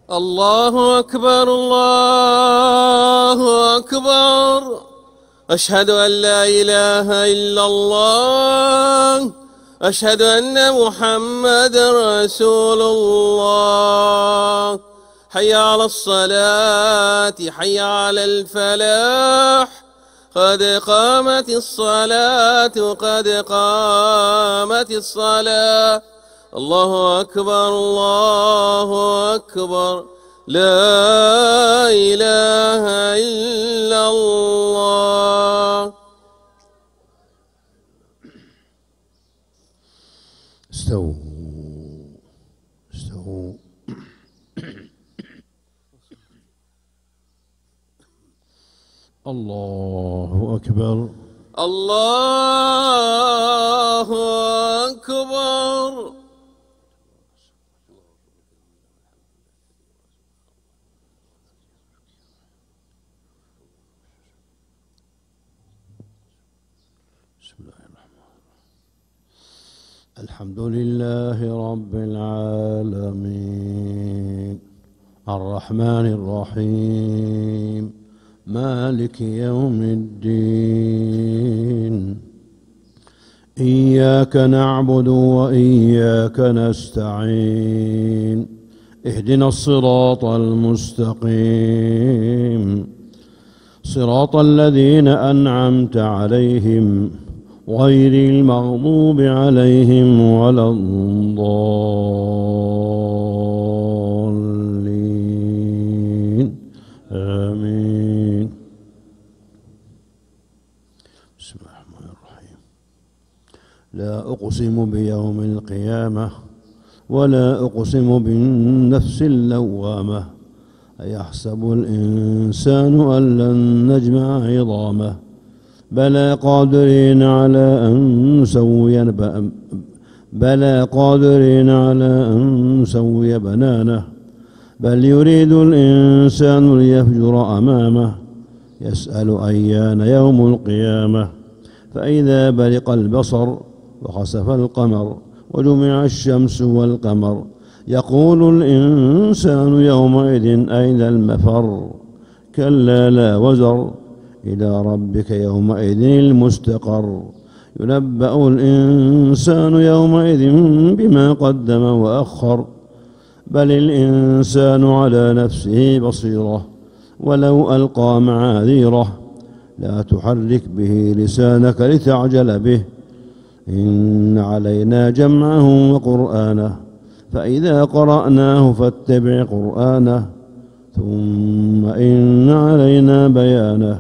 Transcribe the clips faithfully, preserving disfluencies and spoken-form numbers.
الله أكبر الله أكبر. أشهد أن لا إله إلا الله. أشهد أن محمد رسول الله. حي على الصلاة حي على الفلاح. قد قامت الصلاة قد قامت الصلاة. الله أكبر الله أكبر. لا إله إلا الله. استووا استووا. الله أكبر الله أكبر. بسم الله الرحمن الرحيم. الحمد لله رب العالمين الرحمن الرحيم مالك يوم الدين. إياك نعبد وإياك نستعين. اهدنا الصراط المستقيم صراط الذين أنعمت عليهم غير المغضوب عليهم ولا الضالين آمين. بسم الله الرحمن الرحيم. لا أقسم بيوم القيامة ولا أقسم بالنفس اللوامة. أيحسب الإنسان أن لن نجمع عظامه بلى قادرين على أن نسوي بلى قادرين على أن نسوي بنانه. بل يريد الإنسان ليفجر أمامه يسأل أيان يوم القيامة. فإذا برق البصر وخسف القمر وجمع الشمس والقمر يقول الإنسان يومئذ أين المفر. كلا لا وزر إلى ربك يومئذ المستقر. ينبأ الإنسان يومئذ بما قدم وأخر. بل الإنسان على نفسه بصيرة ولو ألقى معاذيره. لا تحرك به لسانك لتعجل به. إن علينا جمعه وقرآنه فإذا قرأناه فاتبع قرآنه ثم إن علينا بيانه.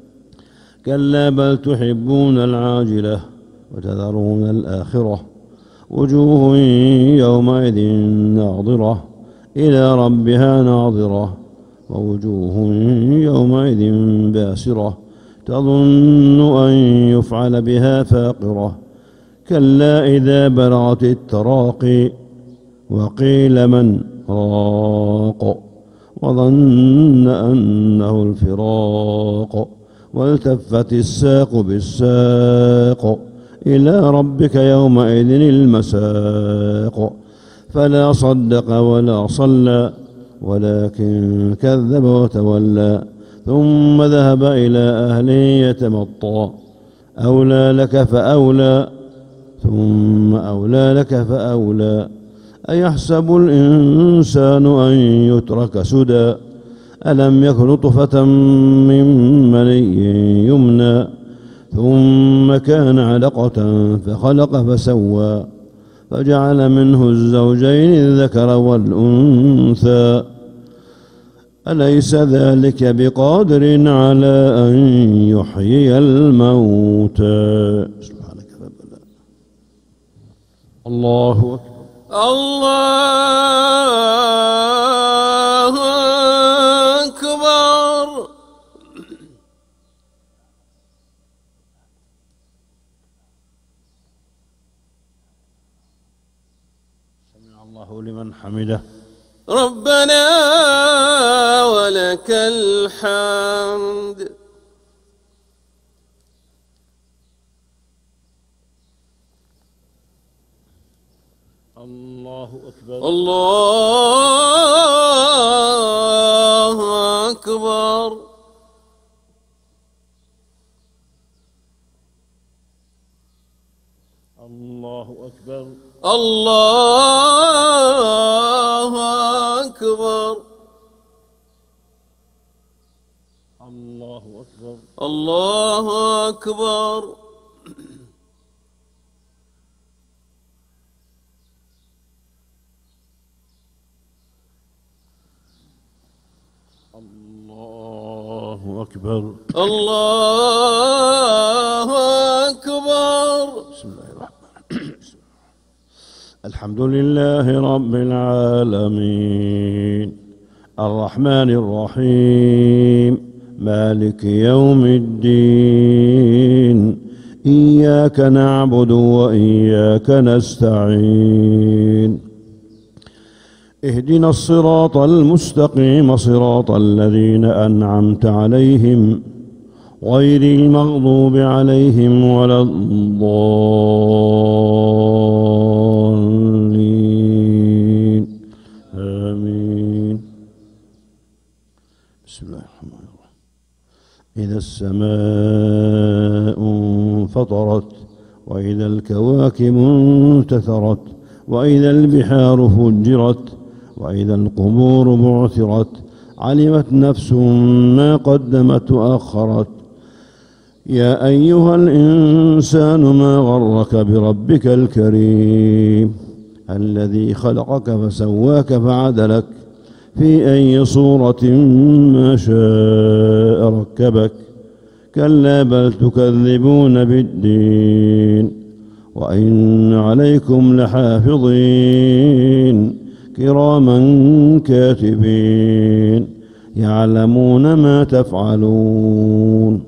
كلا بل تحبون العاجلة وتذرون الآخرة. وجوه يومئذ ناظرة إلى ربها ناظرة. ووجوه يومئذ باسرة تظن أن يفعل بها فاقرة. كلا إذا بلغت التراقي وقيل من راق وظن أنه الفراق. والتفت الساق بالساق إلى ربك يومئذ المساق. فلا صدق ولا صلى ولكن كذب وتولى. ثم ذهب إلى أهله يتمطى. أولى لك فأولى ثم أولى لك فأولى. أيحسب الإنسان أن يترك سدى. ألم يك نطفة من مني يمنى ثم كان علقة فخلق فسوى فجعل منه الزوجين الذكر والأنثى. أليس ذلك بقادر على أن يحيي الموتى. سبحانك ربنا. الله أكبر. الله أكبر. سمع الله لمن حمده. ربنا ولك الحمد. الله أكبر. الله الله أكبر. الله أكبر. الله أكبر. الله أكبر. الله أكبر. بسم الله الرحمن الرحيم. الحمد لله رب العالمين الرحمن الرحيم مالك يوم الدين إياك نعبد وإياك نستعين اهدنا الصراط المستقيم صراط الذين أنعمت عليهم غير المغضوب عليهم ولا الضالين آمين. بسم الله الرحمن الرحيم. إذا السماء انفطرت وإذا الكواكب انتثرت وإذا البحار فجرت وإذا القبور بعثرت علمت نفس ما قدمت وأخرت. يا أيها الإنسان ما غرك بربك الكريم الذي خلقك فسواك فعدلك في أي صورة ما شاء ركبك. كلا بل تكذبون بالدين وإن عليكم لحافظين كراما كاتبين يعلمون ما تفعلون.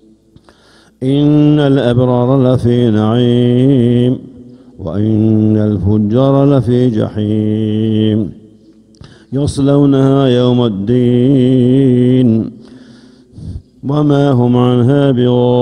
إن الأبرار لفي نعيم وإن الفجار لفي جحيم يصلونها يوم الدين وما هم عنها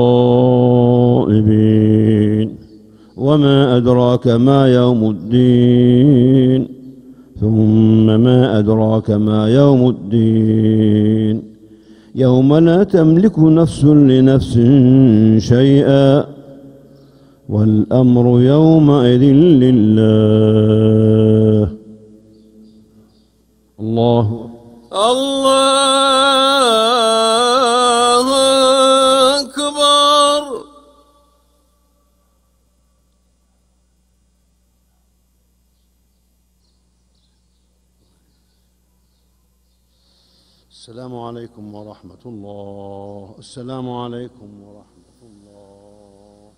بغائبين. وما أدراك ما يوم الدين ثم ما أدراك ما يوم الدين يوم لا تملك نفس لنفس شيئا والأمر يومئذ لله. الله الله أكبر. السلام عليكم ورحمة الله. السلام عليكم ورحمة الله.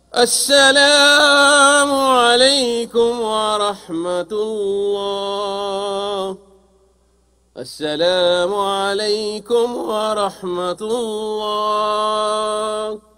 السلام عليكم ورحمة الله. السلام عليكم ورحمة الله.